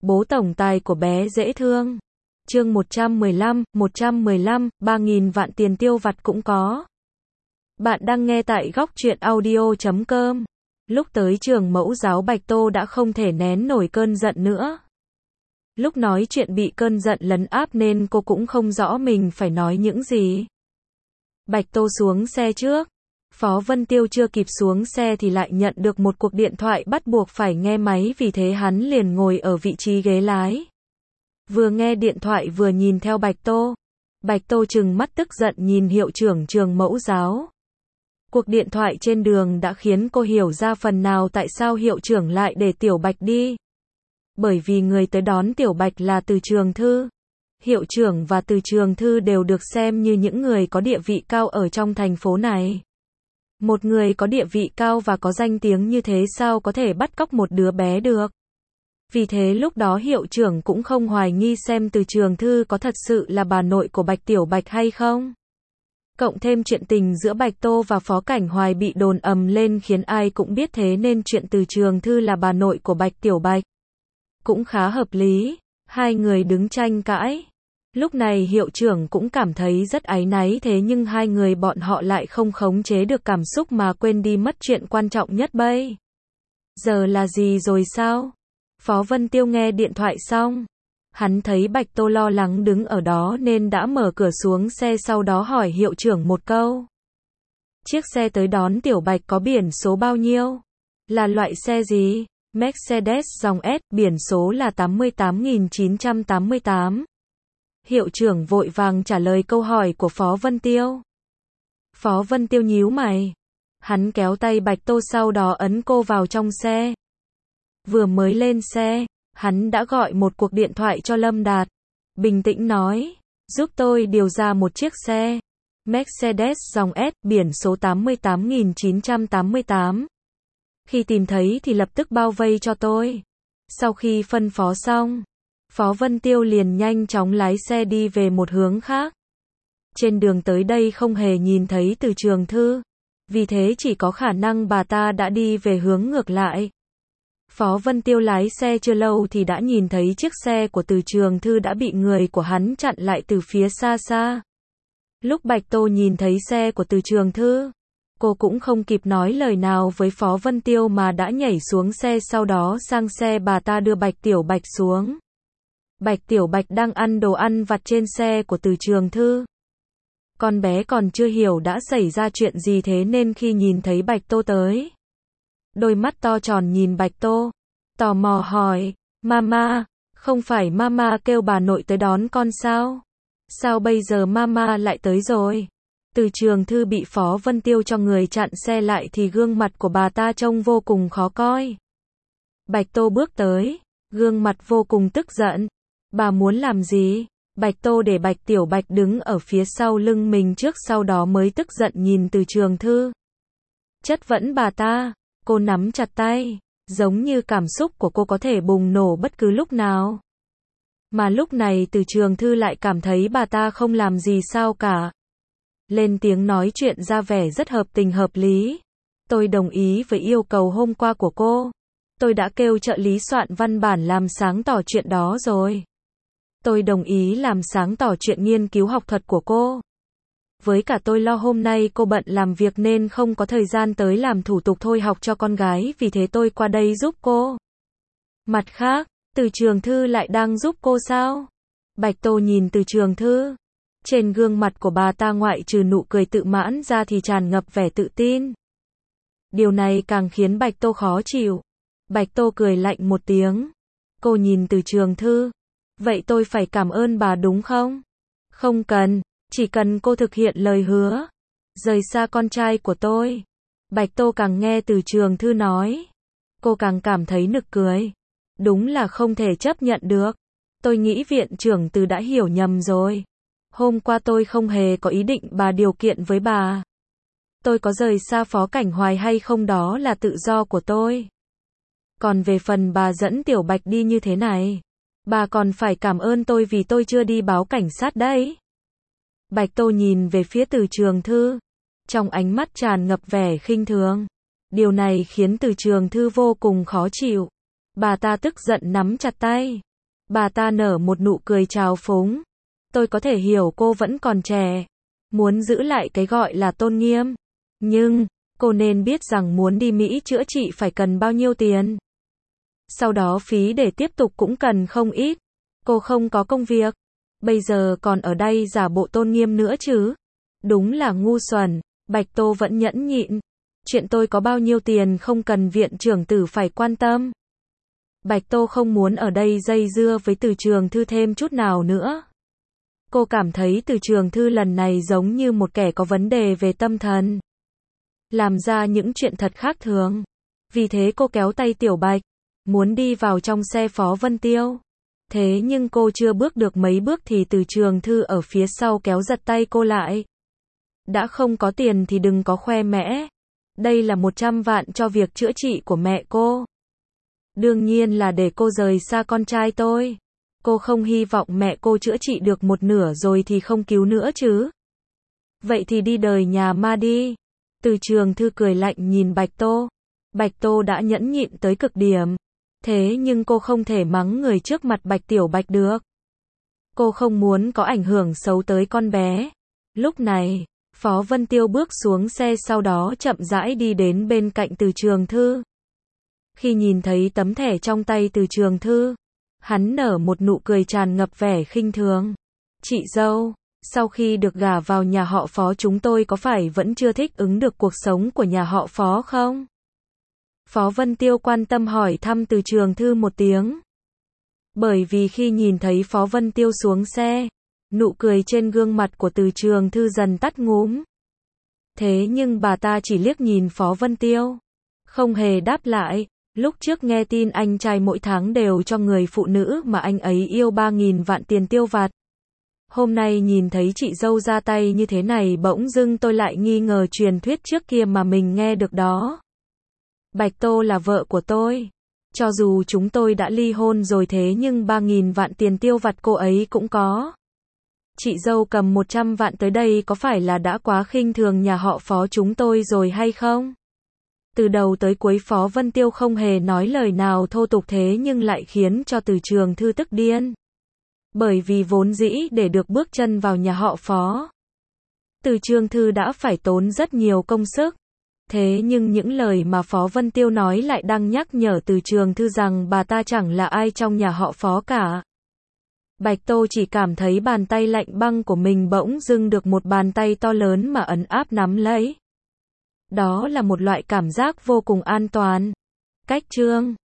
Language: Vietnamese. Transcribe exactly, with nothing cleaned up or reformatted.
Bố tổng tài của bé dễ thương. Chương một trăm mười lăm, một trăm mười lăm, ba nghìn vạn tiền tiêu vặt cũng có. Bạn đang nghe tại góc truyện audio chấm com. Lúc tới trường mẫu giáo Bạch Tô đã không thể nén nổi cơn giận nữa. Lúc nói chuyện bị cơn giận lấn áp nên cô cũng không rõ mình phải nói những gì. Bạch Tô xuống xe trước. Phó Vân Tiêu chưa kịp xuống xe thì lại nhận được một cuộc điện thoại bắt buộc phải nghe máy, vì thế hắn liền ngồi ở vị trí ghế lái. Vừa nghe điện thoại vừa nhìn theo Bạch Tô. Bạch Tô trừng mắt tức giận nhìn hiệu trưởng trường mẫu giáo. Cuộc điện thoại trên đường đã khiến cô hiểu ra phần nào tại sao hiệu trưởng lại để Tiểu Bạch đi. Bởi vì người tới đón Tiểu Bạch là Từ Trường Thư. Hiệu trưởng và Từ Trường Thư đều được xem như những người có địa vị cao ở trong thành phố này. Một người có địa vị cao và có danh tiếng như thế sao có thể bắt cóc một đứa bé được. Vì thế lúc đó hiệu trưởng cũng không hoài nghi xem Từ Trường Thư có thật sự là bà nội của Bạch Tiểu Bạch hay không. Cộng thêm chuyện tình giữa Bạch Tô và Phó Cảnh Hoài bị đồn ầm lên khiến ai cũng biết, thế nên chuyện Từ Trường Thư là bà nội của Bạch Tiểu Bạch cũng khá hợp lý. Hai người đứng tranh cãi. Lúc này hiệu trưởng cũng cảm thấy rất áy náy, thế nhưng hai người bọn họ lại không khống chế được cảm xúc mà quên đi mất chuyện quan trọng nhất bây giờ là gì rồi sao? Phó Vân Tiêu nghe điện thoại xong, hắn thấy Bạch Tô lo lắng đứng ở đó nên đã mở cửa xuống xe, sau đó hỏi hiệu trưởng một câu. Chiếc xe tới đón Tiểu Bạch có biển số bao nhiêu? Là loại xe gì? Mercedes dòng S, biển số là tám mươi tám nghìn chín trăm tám mươi tám. Hiệu trưởng vội vàng trả lời câu hỏi của Phó Vân Tiêu. Phó Vân Tiêu nhíu mày. Hắn kéo tay Bạch Tô sau đó ấn cô vào trong xe. Vừa mới lên xe, hắn đã gọi một cuộc điện thoại cho Lâm Đạt. Bình tĩnh nói, giúp tôi điều ra một chiếc xe Mercedes dòng S, biển số tám mươi tám nghìn chín trăm tám mươi tám. Khi tìm thấy thì lập tức bao vây cho tôi. Sau khi phân phó xong, Phó Vân Tiêu liền nhanh chóng lái xe đi về một hướng khác. Trên đường tới đây không hề nhìn thấy Từ Trường Thư, vì thế chỉ có khả năng bà ta đã đi về hướng ngược lại. Phó Vân Tiêu lái xe chưa lâu thì đã nhìn thấy chiếc xe của Từ Trường Thư đã bị người của hắn chặn lại từ phía xa xa. Lúc Bạch Tô nhìn thấy xe của Từ Trường Thư, cô cũng không kịp nói lời nào với Phó Vân Tiêu mà đã nhảy xuống xe, sau đó sang xe bà ta đưa Bạch Tiểu Bạch xuống. Bạch Tiểu Bạch đang ăn đồ ăn vặt trên xe của Từ Trường Thư. Con bé còn chưa hiểu đã xảy ra chuyện gì, thế nên khi nhìn thấy Bạch Tô tới, đôi mắt to tròn nhìn Bạch Tô, tò mò hỏi, Mama, không phải Mama kêu bà nội tới đón con sao? Sao bây giờ Mama lại tới rồi? Từ Trường Thư bị Phó Vân Tiêu cho người chặn xe lại thì gương mặt của bà ta trông vô cùng khó coi. Bạch Tô bước tới, gương mặt vô cùng tức giận. Bà muốn làm gì? Bạch Tô để Bạch Tiểu Bạch đứng ở phía sau lưng mình trước, sau đó mới tức giận nhìn Từ Trường Thư. Chất vấn bà ta, cô nắm chặt tay, giống như cảm xúc của cô có thể bùng nổ bất cứ lúc nào. Mà lúc này Từ Trường Thư lại cảm thấy bà ta không làm gì sao cả. Lên tiếng nói chuyện ra vẻ rất hợp tình hợp lý. Tôi đồng ý với yêu cầu hôm qua của cô. Tôi đã kêu trợ lý soạn văn bản làm sáng tỏ chuyện đó rồi. Tôi đồng ý làm sáng tỏ chuyện nghiên cứu học thuật của cô. Với cả tôi lo hôm nay cô bận làm việc nên không có thời gian tới làm thủ tục thôi học cho con gái, vì thế tôi qua đây giúp cô. Mặt khác, Từ Trường Thư lại đang giúp cô sao? Bạch Tô nhìn Từ Trường Thư. Trên gương mặt của bà ta ngoại trừ nụ cười tự mãn ra thì tràn ngập vẻ tự tin. Điều này càng khiến Bạch Tô khó chịu. Bạch Tô cười lạnh một tiếng. Cô nhìn Từ Trường Thư. Vậy tôi phải cảm ơn bà đúng không? Không cần, chỉ cần cô thực hiện lời hứa, rời xa con trai của tôi. Bạch Tô càng nghe Từ Trường Thư nói, cô càng cảm thấy nực cười. Đúng là không thể chấp nhận được. Tôi nghĩ viện trưởng Từ đã hiểu nhầm rồi. Hôm qua tôi không hề có ý định bà điều kiện với bà. Tôi có rời xa Phó Cảnh Hoài hay không đó là tự do của tôi. Còn về phần bà dẫn Tiểu Bạch đi như thế này, bà còn phải cảm ơn tôi vì tôi chưa đi báo cảnh sát đấy. Bạch Tô nhìn về phía Từ Trường Thư, trong ánh mắt tràn ngập vẻ khinh thường. Điều này khiến Từ Trường Thư vô cùng khó chịu. Bà ta tức giận nắm chặt tay. Bà ta nở một nụ cười trào phúng. Tôi có thể hiểu cô vẫn còn trẻ, muốn giữ lại cái gọi là tôn nghiêm. Nhưng, cô nên biết rằng muốn đi Mỹ chữa trị phải cần bao nhiêu tiền. Sau đó phí để tiếp tục cũng cần không ít. Cô không có công việc. Bây giờ còn ở đây giả bộ tôn nghiêm nữa chứ. Đúng là ngu xuẩn. Bạch Tô vẫn nhẫn nhịn. Chuyện tôi có bao nhiêu tiền không cần viện trưởng tử phải quan tâm. Bạch Tô không muốn ở đây dây dưa với Từ Trường Thư thêm chút nào nữa. Cô cảm thấy Từ Trường Thư lần này giống như một kẻ có vấn đề về tâm thần. Làm ra những chuyện thật khác thường. Vì thế cô kéo tay Tiểu Bạch, muốn đi vào trong xe Phó Vân Tiêu. Thế nhưng cô chưa bước được mấy bước thì Từ Trường Thư ở phía sau kéo giật tay cô lại. Đã không có tiền thì đừng có khoe mẽ. Đây là một trăm vạn cho việc chữa trị của mẹ cô. Đương nhiên là để cô rời xa con trai tôi. Cô không hy vọng mẹ cô chữa trị được một nửa rồi thì không cứu nữa chứ. Vậy thì đi đời nhà ma đi. Từ Trường Thư cười lạnh nhìn Bạch Tô. Bạch Tô đã nhẫn nhịn tới cực điểm. Thế nhưng cô không thể mắng người trước mặt Bạch Tiểu Bạch được. Cô không muốn có ảnh hưởng xấu tới con bé. Lúc này, Phó Vân Tiêu bước xuống xe sau đó chậm rãi đi đến bên cạnh Từ Trường Thư. Khi nhìn thấy tấm thẻ trong tay Từ Trường Thư, hắn nở một nụ cười tràn ngập vẻ khinh thường. Chị dâu, sau khi được gả vào nhà họ Phó chúng tôi có phải vẫn chưa thích ứng được cuộc sống của nhà họ Phó không? Phó Vân Tiêu quan tâm hỏi thăm Từ Trường Thư một tiếng. Bởi vì khi nhìn thấy Phó Vân Tiêu xuống xe, nụ cười trên gương mặt của Từ Trường Thư dần tắt ngúm. Thế nhưng bà ta chỉ liếc nhìn Phó Vân Tiêu, không hề đáp lại. Lúc trước nghe tin anh trai mỗi tháng đều cho người phụ nữ mà anh ấy yêu ba nghìn vạn tiền tiêu vặt. Hôm nay nhìn thấy chị dâu ra tay như thế này bỗng dưng tôi lại nghi ngờ truyền thuyết trước kia mà mình nghe được đó. Bạch Tô là vợ của tôi. Cho dù chúng tôi đã ly hôn rồi thế nhưng ba nghìn vạn tiền tiêu vặt cô ấy cũng có. Chị dâu cầm một trăm vạn tới đây có phải là đã quá khinh thường nhà họ Phó chúng tôi rồi hay không? Từ đầu tới cuối Phó Vân Tiêu không hề nói lời nào thô tục thế nhưng lại khiến cho Từ Trường Thư tức điên. Bởi vì vốn dĩ để được bước chân vào nhà họ Phó, Từ Trường Thư đã phải tốn rất nhiều công sức. Thế nhưng những lời mà Phó Vân Tiêu nói lại đang nhắc nhở Từ Trường Thư rằng bà ta chẳng là ai trong nhà họ Phó cả. Bạch Tô chỉ cảm thấy bàn tay lạnh băng của mình bỗng dưng được một bàn tay to lớn mà ấn áp nắm lấy. Đó là một loại cảm giác vô cùng an toàn. Cách chương